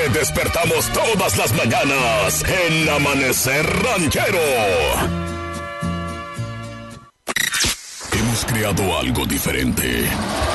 Te despertamos todas las mañanas en Amanecer Ranchero. Hemos creado algo diferente.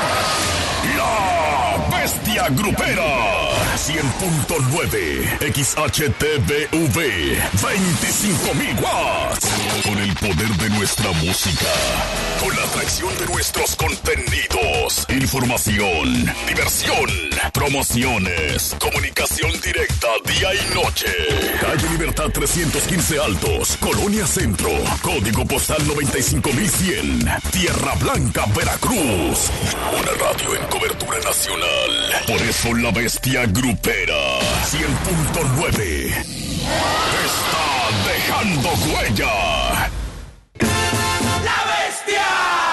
La Bestia Grupera. 100.9 XHTVV 25.000 watts. Con el poder de nuestra música, con la atracción de nuestros contenidos, información, diversión, promociones, comunicación directa día y noche. Calle Libertad 315 Altos, Colonia Centro, código postal 95100, Tierra Blanca, Veracruz. Una radio en cobertura nacional. Por eso la Bestia Grupera 100.9 está dejando huella. ¡La Bestia!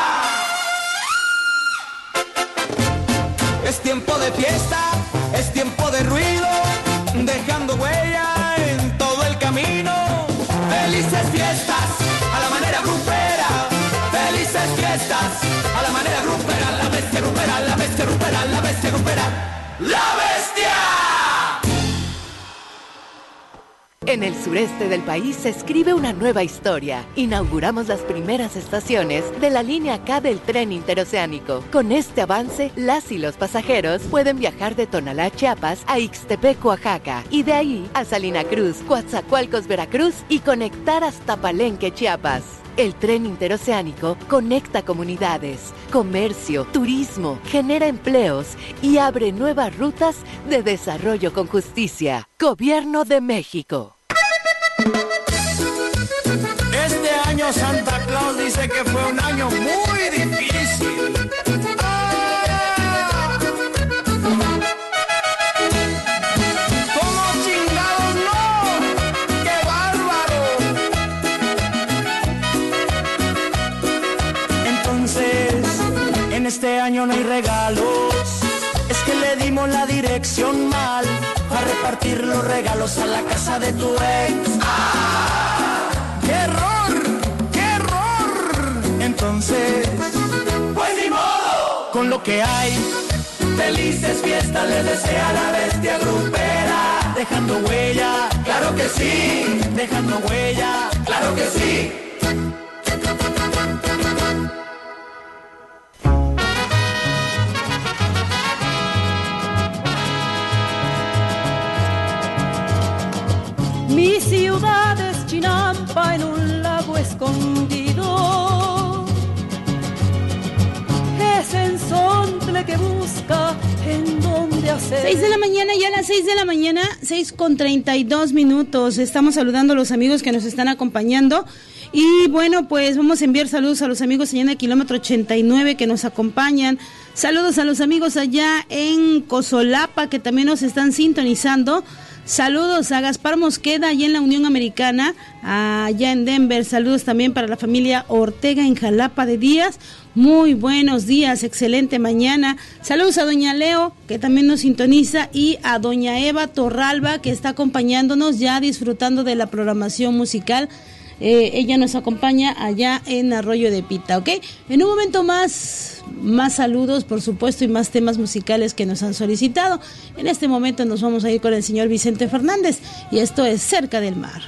Es tiempo de fiesta, es tiempo de ruido, dejando huella en todo el camino. Felices fiestas a la manera grupera, felices fiestas a la manera grupera. La Bestia Grupera, la Bestia Grupera, la Bestia Grupera, la Bestia. En el sureste del país se escribe una nueva historia. Inauguramos las primeras estaciones de la línea K del tren interoceánico. Con este avance, las y los pasajeros pueden viajar de Tonalá, Chiapas, a Ixtepec, Oaxaca, y de ahí a Salina Cruz, Coatzacoalcos, Veracruz, y conectar hasta Palenque, Chiapas. El tren interoceánico conecta comunidades, comercio, turismo, genera empleos y abre nuevas rutas de desarrollo con justicia. Gobierno de México. Este año Santa Claus dice que fue un año muy difícil. ¿Cómo chingados no? ¡Qué bárbaro! Entonces, en este año no hay regalos. Es que le dimos la dirección mal a repartir los regalos a la casa de tu ex. ¡Ah! ¡Qué error! ¡Qué error! Entonces, pues ni modo, con lo que hay. Felices fiestas les desea la Bestia Grupera. Dejando huella, claro que sí. Dejando huella, claro que sí. Mi ciudad es Chinampa en un lago escondido. Es ensontle que busca en donde hacer. 6 de la mañana, ya a las 6 de la mañana, 6:32. Estamos saludando a los amigos que nos están acompañando. Y bueno, pues vamos a enviar saludos a los amigos allá en el kilómetro 89 que nos acompañan. Saludos a los amigos allá en Cozolapa que también nos están sintonizando. Saludos a Gaspar Mosqueda allá en la Unión Americana, allá en Denver. Saludos también para la familia Ortega en Jalapa de Díaz. Muy buenos días, excelente mañana. Saludos a doña Leo, que también nos sintoniza, y a doña Eva Torralba, que está acompañándonos ya disfrutando de la programación musical. Ella nos acompaña allá en Arroyo de Pita, ¿ok? En un momento más saludos, por supuesto, y más temas musicales que nos han solicitado. En este momento nos vamos a ir con el señor Vicente Fernández, y esto es Cerca del Mar.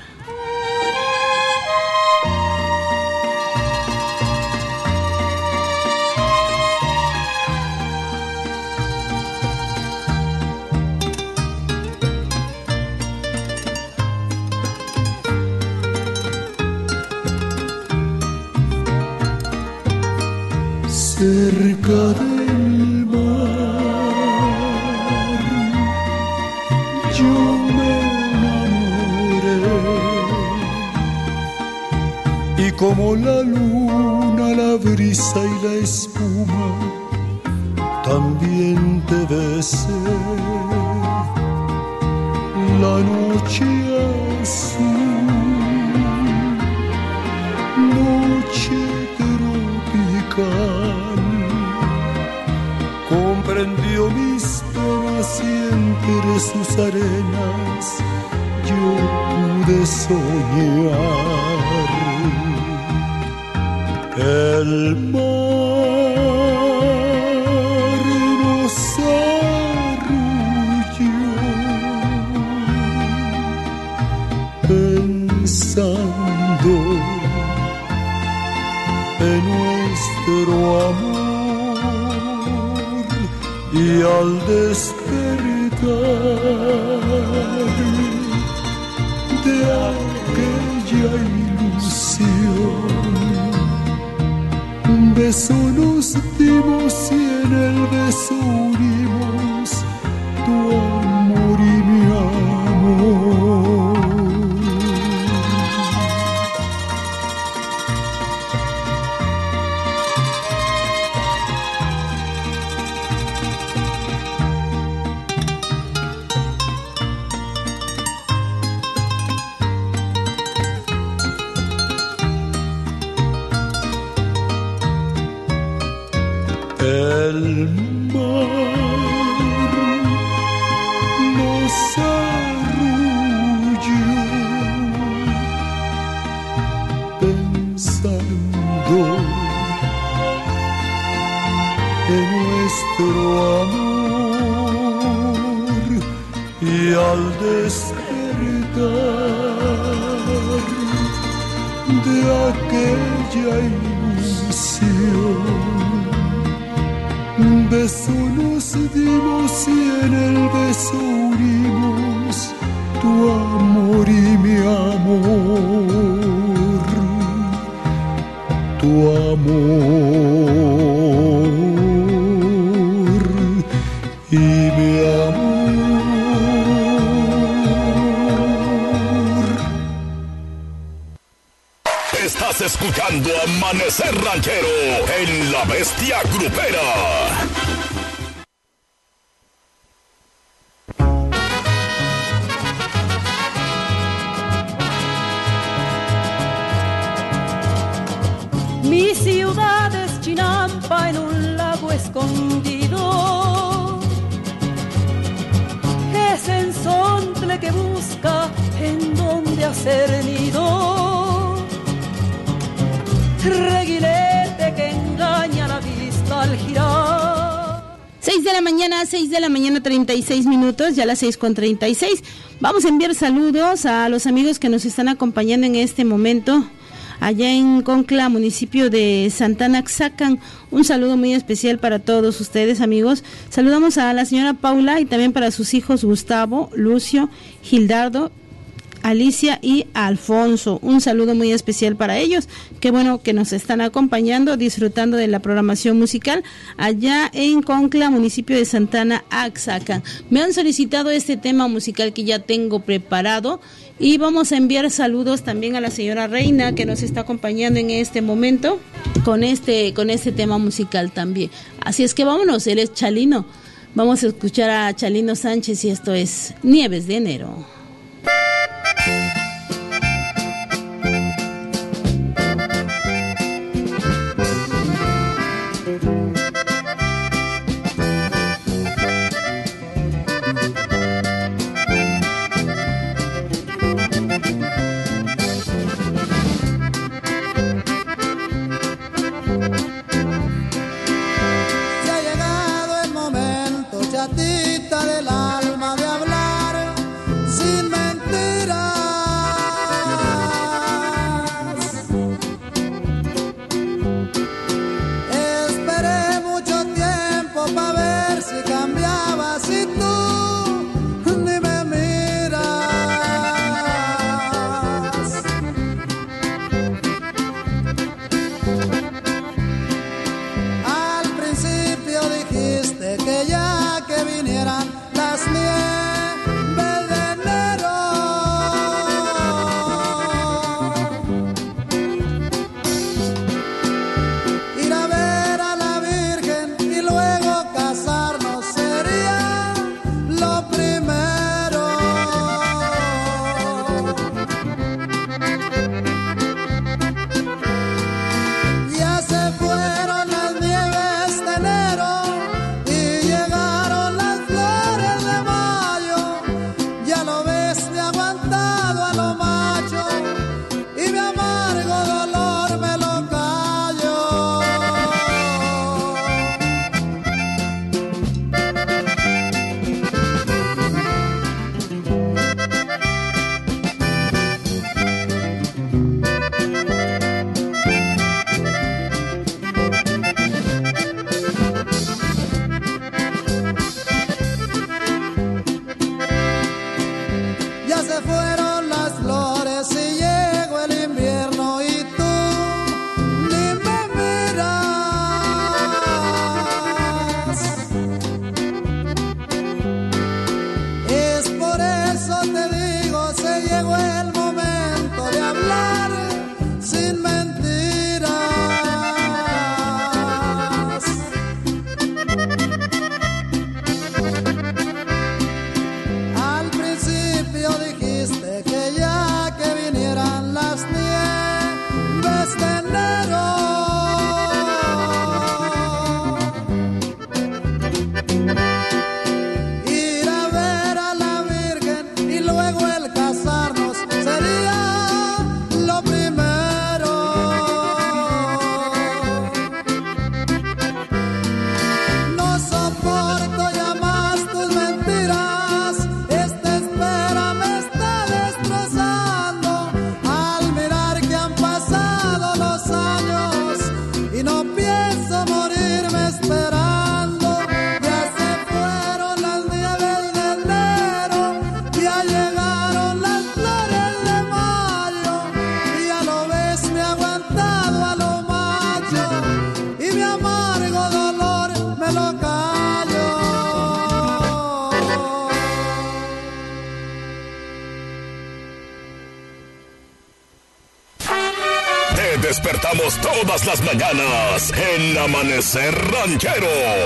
Cerca del mar, yo me enamoré, y como la luna, la brisa y la espuma, también te besé. La noche azul, noche tropical, comprendió mis penas y entre sus arenas yo pude soñar. El mar nos arrulló al despertar de aquella ilusión, un beso nos dimos y en el beso unimos tu amor y mi amor. El mar nos arrulló pensando en nuestro amor y al despertar de aquella ilusión, un beso nos dimos y en el beso unimos tu amor y mi amor, tu amor y mi amor. Estás escuchando Amanecer Ranchero en La Bestia Grupera. Mi ciudad es Chinampa en un lago escondido. Es enzontle que busca en donde hacer nido. Reguilete que engaña la vista al girar. 6 de la mañana, 36 minutos, ya las 6:36. Vamos a enviar saludos a los amigos que nos están acompañando en este momento. Allá en Concla, municipio de Santana Axacan, un saludo muy especial para todos ustedes, amigos. Saludamos a la señora Paula y también para sus hijos Gustavo, Lucio, Gildardo, Alicia y Alfonso. Un saludo muy especial para ellos. Qué bueno que nos están acompañando, disfrutando de la programación musical allá en Concla, municipio de Santana Axacan. Me han solicitado este tema musical que ya tengo preparado. Y vamos a enviar saludos también a la señora Reina que nos está acompañando en este momento con este tema musical también. Así es que vámonos, él es Chalino. Vamos a escuchar a Chalino Sánchez y esto es Nieves de Enero. Del alma de hablar sin mentiras. despertamos todas las mañanas en Amanecer Ranchero.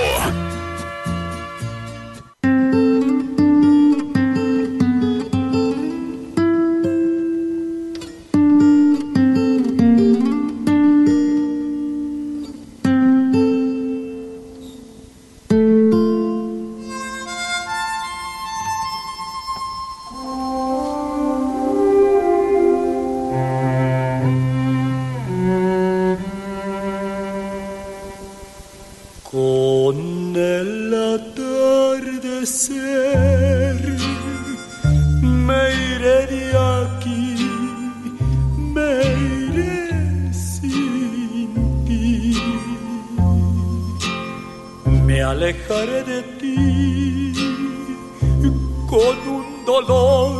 Alejaré de ti con un dolor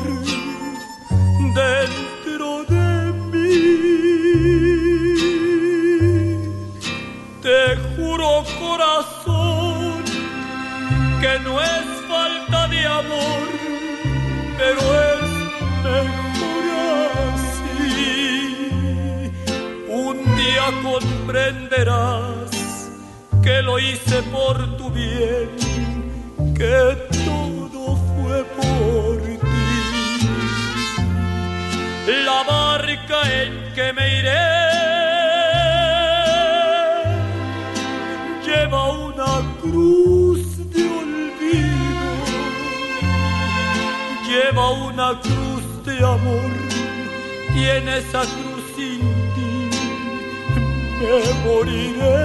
dentro de mí. Te juro, corazón, que no es falta de amor, pero es mejor así. Un día comprenderás que lo hice por tu bien, que todo fue por ti. La barca en que me iré lleva una cruz de olvido, lleva una cruz de amor, y en esa cruz sin ti me moriré.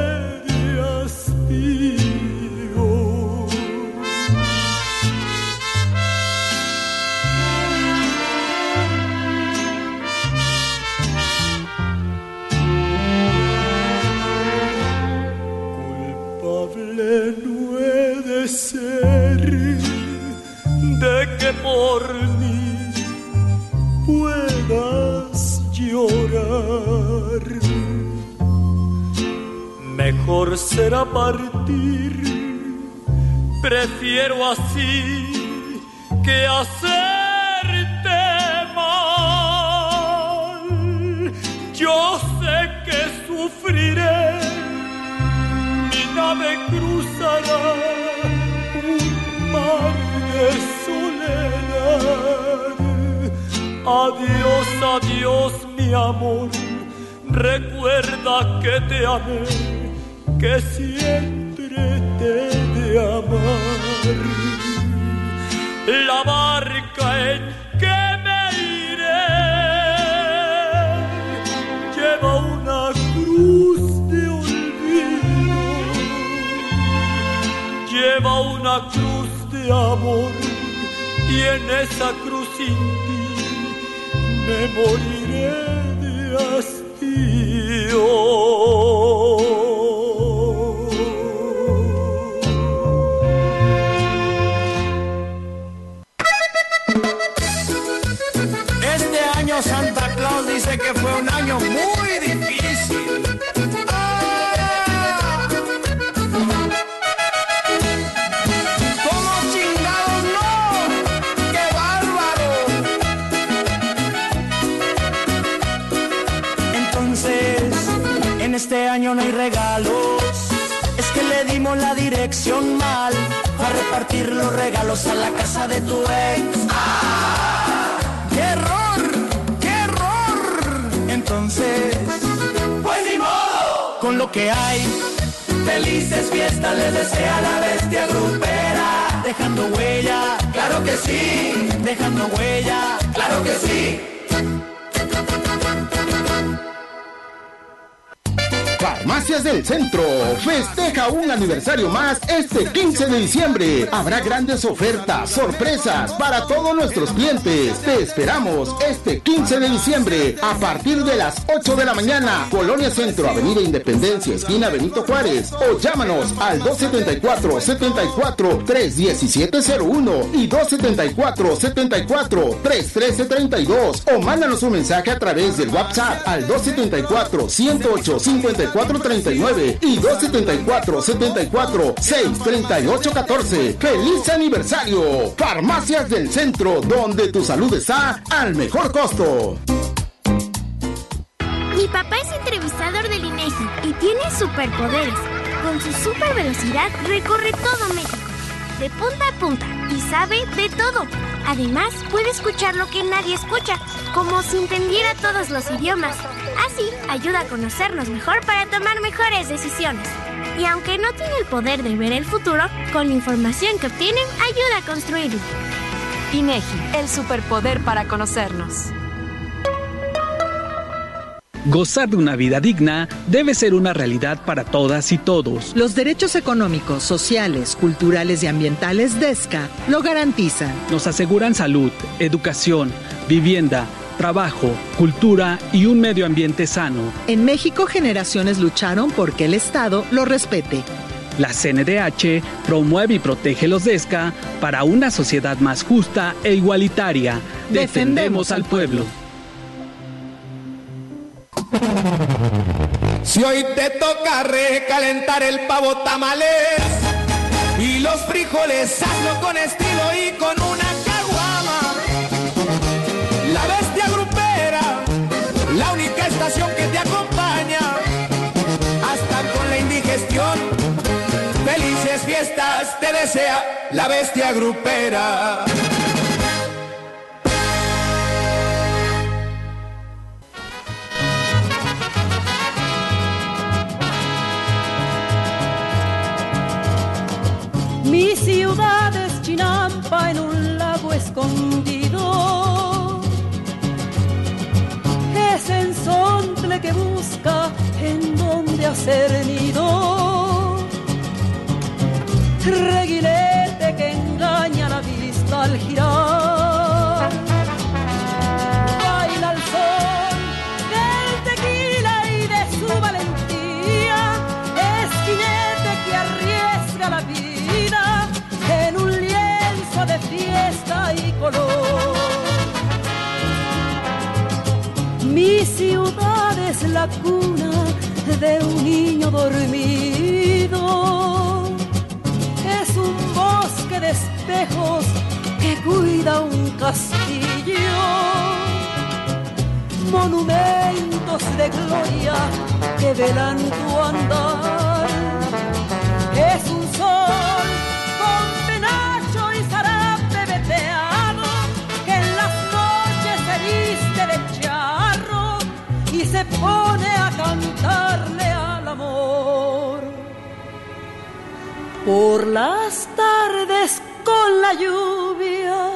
Culpable no he de ser de que por mí puedas llorar. Mejor será partir, prefiero así que hacerte mal. Yo sé que sufriré, mi nave cruzará un mar de soledad. Adiós, adiós, mi amor, recuerda que te amé, que siempre te he de amar. La barca en que me iré lleva una cruz de olvido, lleva una cruz de amor, y en esa cruz sin ti me moriré de hastío. Santa Claus dice que fue un año muy difícil. ¡Ah! ¿Cómo chingados no? ¡Qué bárbaro! Entonces, en este año no hay regalos. Es que le dimos la dirección mal a repartir los regalos a la casa de tu ex. ¡Ah! ¡Qué error! Entonces, pues ni modo, con lo que hay, felices fiestas les desea la bestia grupera. Dejando huella, claro que sí, dejando huella, claro que sí. Farmacias del Centro festeja un aniversario más este 15 de diciembre. Habrá grandes ofertas, sorpresas para todos nuestros clientes. Te esperamos este 15 de diciembre a partir de las 8 de la mañana. Colonia Centro, Avenida Independencia, esquina Benito Juárez. O llámanos al 274-74-31701 y 274-74-31332. O mándanos un mensaje a través del WhatsApp al 274-108-5439 y 274-74-638-14. ¡Feliz aniversario! Farmacias del Centro, donde tu salud está al mejor costo. Mi papá es entrevistador del INEGI y tiene superpoderes. Con su super velocidad recorre todo México, de punta a punta, y sabe de todo. Además, puede escuchar lo que nadie escucha, como si entendiera todos los idiomas. Así, ayuda a conocernos mejor para tomar mejores decisiones. Y aunque no tiene el poder de ver el futuro, con la información que obtienen, ayuda a construirlo. INEGI, el superpoder para conocernos. Gozar de una vida digna debe ser una realidad para todas y todos. Los derechos económicos, sociales, culturales y ambientales de ESCA lo garantizan. Nos aseguran salud, educación, vivienda, trabajo, cultura y un medio ambiente sano. En México, generaciones lucharon porque el Estado lo respete. La CNDH promueve y protege los DESCA para una sociedad más justa e igualitaria. Defendemos al pueblo. Si hoy te toca recalentar el pavo tamales y los frijoles, hazlo con estilo y con una caguama. La bestia grupera, la única estación que te acompaña, hasta con la indigestión. Felices fiestas te desea la bestia grupera. Mi ciudad es Chinampa en un lago escondido. Es ensontle que busca en donde hacer nido. Reguilete que engaña la vista al girar. Baila el sol del tequila y de su valentía. Es jinete que arriesga la vida en un lienzo de fiesta y color. Mi ciudad es la cuna de un niño dormido. Es un bosque de espejos que cuida un castillo. Monumentos de gloria que velan tu andar. Es un sol con penacho y zarape veteado que en las noches se viste de charro y se pone a cantarle al amor. Por las tardes con la lluvia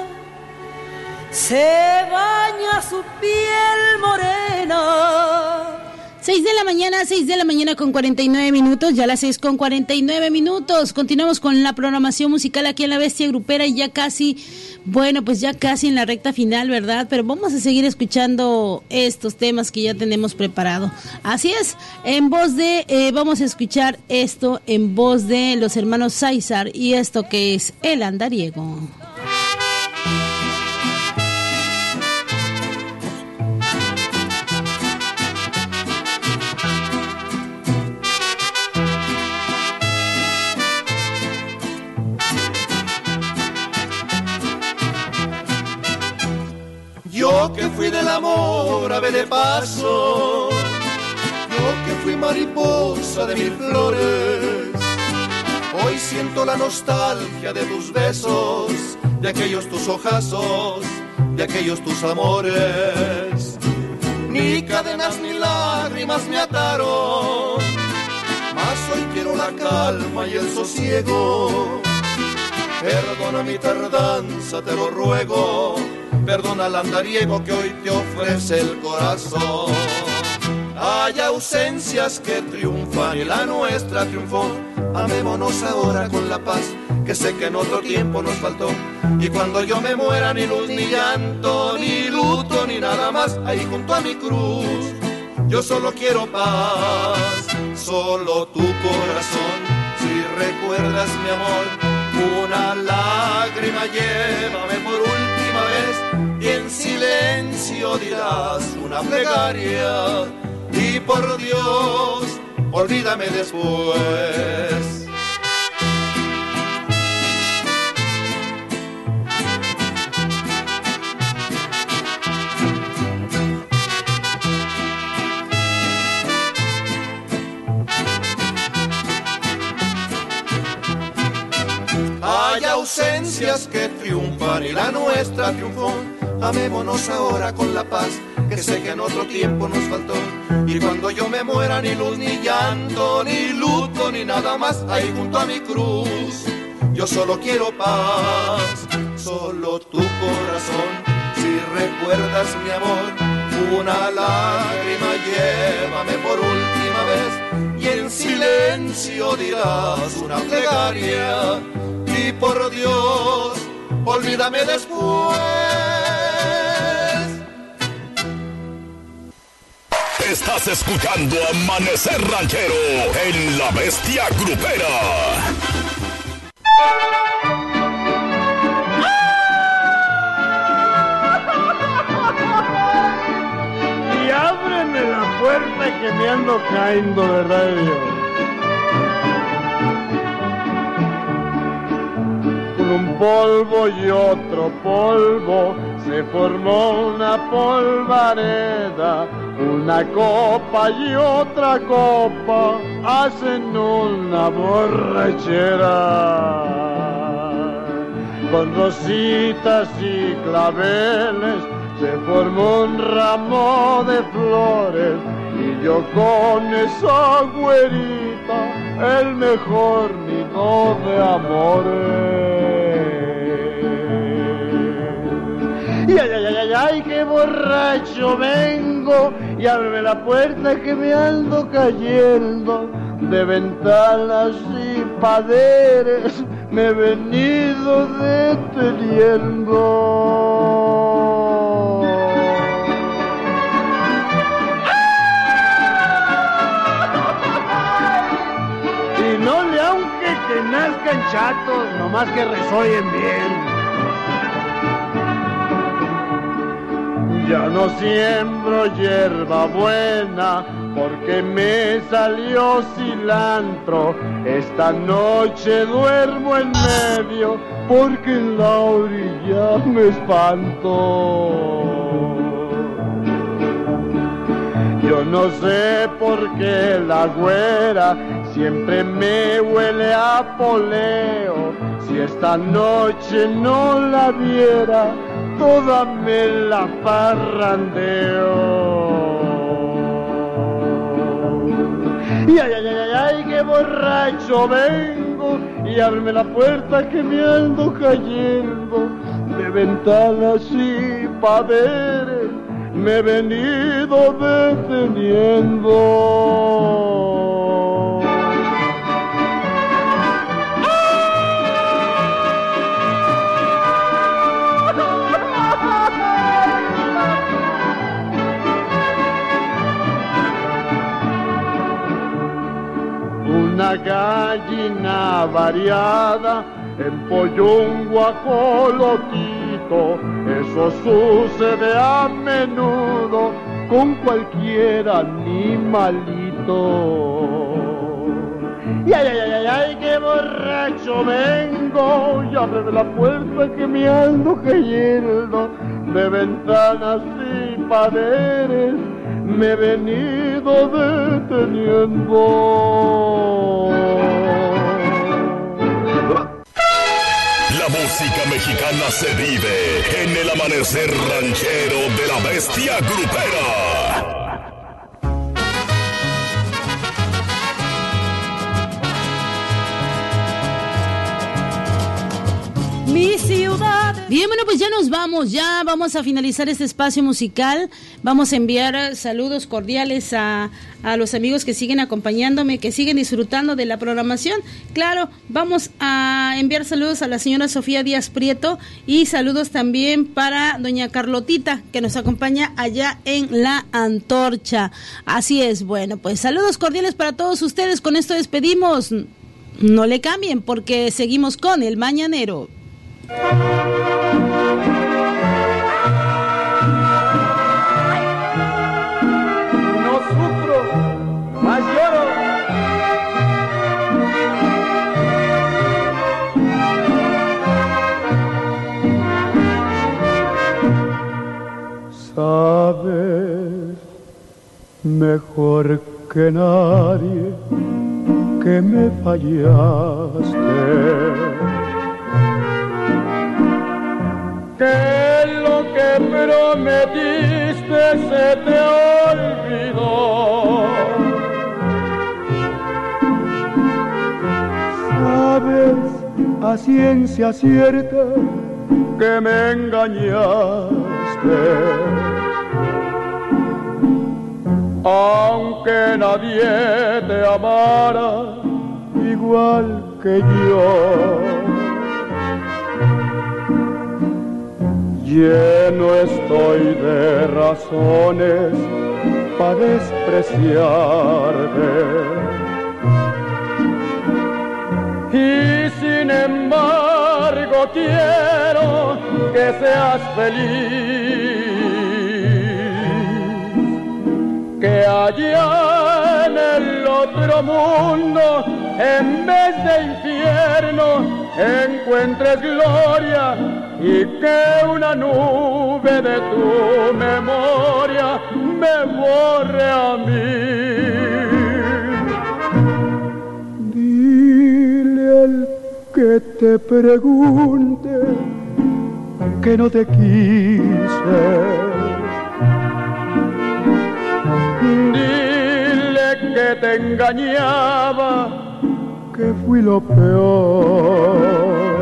se baña su piel morena. 6 de la mañana con 49 minutos, ya las 6 con 49 minutos. Continuamos con la programación musical aquí en La Bestia Grupera y ya casi en la recta final, ¿verdad? Pero vamos a seguir escuchando estos temas que ya tenemos preparado. Así es, vamos a escuchar esto en voz de los hermanos César y esto que es El Andariego. Yo que fui del amor ave de paso, yo que fui mariposa de mil flores, hoy siento la nostalgia de tus besos, de aquellos tus ojazos, de aquellos tus amores. Ni cadenas ni lágrimas me ataron, mas hoy quiero la calma y el sosiego. Perdona mi tardanza, te lo ruego. Perdona el andariego que hoy te ofrece el corazón. Hay ausencias que triunfan y la nuestra triunfó. Amémonos ahora con la paz que sé que en otro tiempo nos faltó. Y cuando yo me muera ni luz ni llanto, ni luto ni nada más, ahí junto a mi cruz yo solo quiero paz. Solo tu corazón, si recuerdas mi amor, una lágrima llévame por última vez y en silencio dirás una plegaria y por Dios olvídame después. conciencias que triunfan y la nuestra triunfó. Amémonos ahora con la paz, que sé que en otro tiempo nos faltó. Y cuando yo me muera, ni luz, ni llanto, ni luto, ni nada más, ahí junto a mi cruz, yo solo quiero paz. Solo tu corazón, si recuerdas mi amor, una lágrima llévame por última vez, y en silencio dirás una plegaria, y por Dios, olvídame después. Estás escuchando Amanecer Ranchero en La Bestia Grupera. Y ábreme la puerta que me ando cayendo, ¿verdad, Dios? Con un polvo y otro polvo se formó una polvareda. Una copa y otra copa hacen una borrachera. Con rositas y claveles se formó un ramo de flores, y yo con esa güerita el mejor nido de amores. Y ay, ay, ay, ay, qué borracho vengo, y ábreme la puerta que me ando cayendo. De ventanas y paredes me he venido deteniendo. Y no le aunque que nazcan chatos, nomás que resoyen bien. Ya no siembro hierba buena porque me salió cilantro. Esta noche duermo en medio porque en la orilla me espanto. Yo no sé por qué la güera siempre me huele a poleo. Si esta noche no la viera, toda me la parrandeo. Y ay, ay, ay, ay, qué borracho vengo, y ábreme la puerta que me ando cayendo. De ventanas y paredes me he venido deteniendo. Una gallina variada empolló un guajolotito. Eso sucede a menudo con cualquier animalito. Y ay, ay, ay, ay, qué borracho vengo, y ábreme la puerta que me ando cayendo. De ventanas y paredes me he venido deteniendo. La música mexicana se vive en el Amanecer Ranchero de La Bestia Grupera. Mi ciudad. Bien, bueno, pues ya nos vamos, ya vamos a finalizar este espacio musical. Vamos a enviar saludos cordiales a los amigos que siguen acompañándome, que siguen disfrutando de la programación. Claro, vamos a enviar saludos a la señora Sofía Díaz Prieto y saludos también para doña Carlotita, que nos acompaña allá en La Antorcha. Así es, bueno, pues saludos cordiales para todos ustedes. Con esto despedimos. No le cambien porque seguimos con El Mañanero. No sufro, más lloro. Sabes mejor que nadie que me fallaste. que lo que prometiste se te olvidó. Sabes a ciencia cierta que me engañaste, aunque nadie te amara igual que yo. Lleno estoy de razones para despreciarte, y sin embargo quiero que seas feliz, que allá en el otro mundo, en vez de infierno, encuentres gloria, y que una nube de tu memoria me borre a mí. Dile al que te pregunte que no te quise. Dile que te engañaba, que fui lo peor.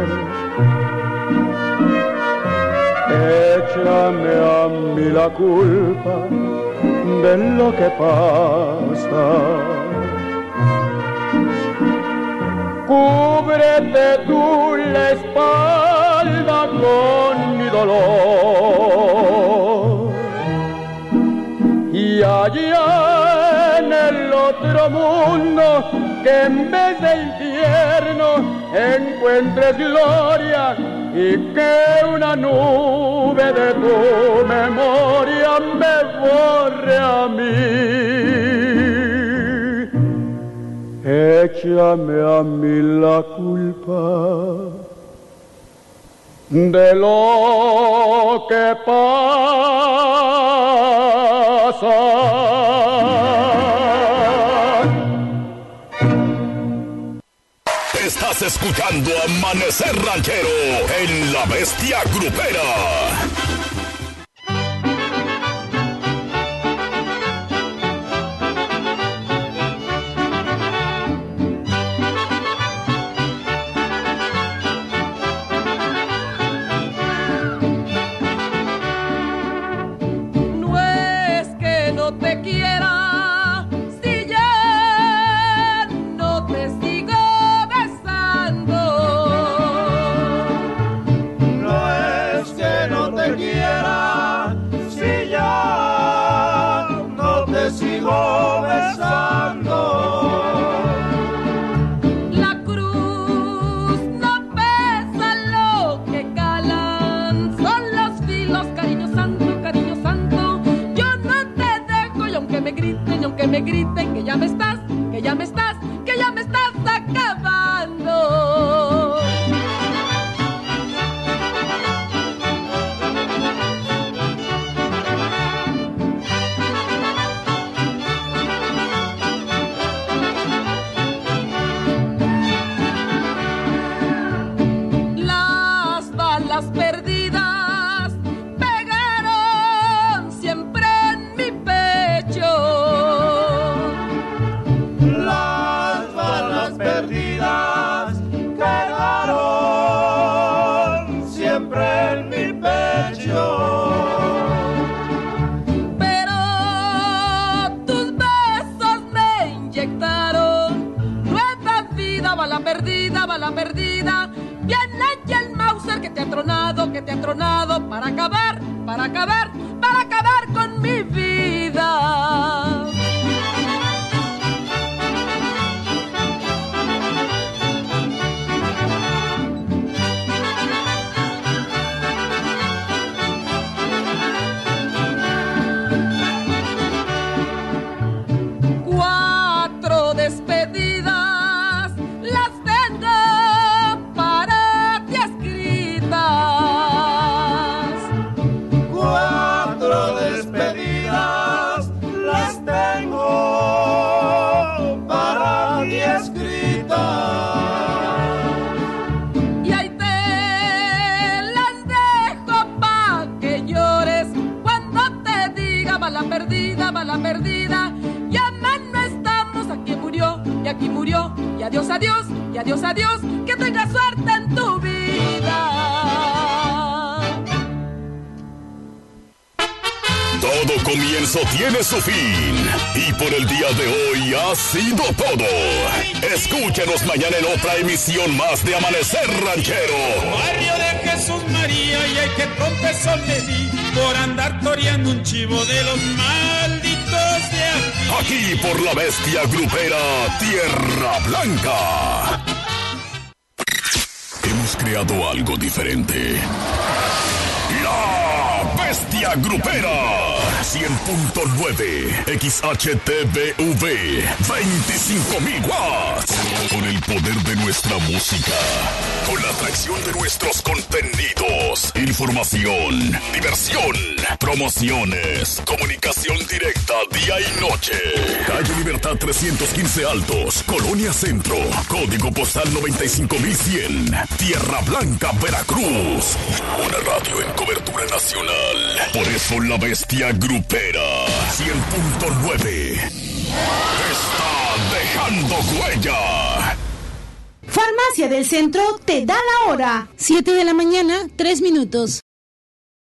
Échame a mí la culpa de lo que pasa. Cúbrete tú la espalda con mi dolor, y allá en el otro mundo, que en vez de infierno encuentres gloria, y que una nube de tu memoria me borre a mí. Échame a mí la culpa de lo que pasa. Estás escuchando Amanecer Ranchero en La Bestia Grupera. No es que no te quiera, si ya no te sigo besando. No es que no te quiera, si ya no te sigo besando. La cruz no pesa lo que calan, son los filos, cariño santo, cariño santo. Yo no te dejo, y aunque me griten que ya me estás, que ya me estás, que ya me estás acabando. Las balas perdidas pegaron siempre en mi pecho. Las balas perdidas quedaron siempre en mi pecho. Pero tus besos me inyectaron nueva vida, bala perdida, bala perdida. Viene ya el Mauser que te ha tronado para acabar, para acabar, para acabar con mi vida. Cuatro despedidas las tengo para ti escritas. Cuatro bala perdida, y a mano estamos, aquí murió, y adiós, adiós, y adiós, adiós, que tengas suerte en tu vida. Todo comienzo tiene su fin, y por el día de hoy ha sido todo. Escúchanos mañana en otra emisión más de Amanecer Ranchero. Barrio de Jesús María, y hay que tropezón le di por andar toreando un chivo de los malditos de aquí por la bestia grupera Tierra Blanca. Hemos creado algo diferente. La Bestia Grupera 100.9 XHTVV 25.000 watts. Con el poder de nuestra música, con la atracción de nuestros contenidos, información, diversión, promociones, comunicación directa día y noche. Calle Libertad 315 Altos, Colonia Centro, código postal 95.100, Tierra Blanca, Veracruz. Una radio en cobertura nacional. Por eso la Bestia Grupera 100.9 está dejando huella. Farmacia del Centro te da la hora. 7 de la mañana, 3 minutos.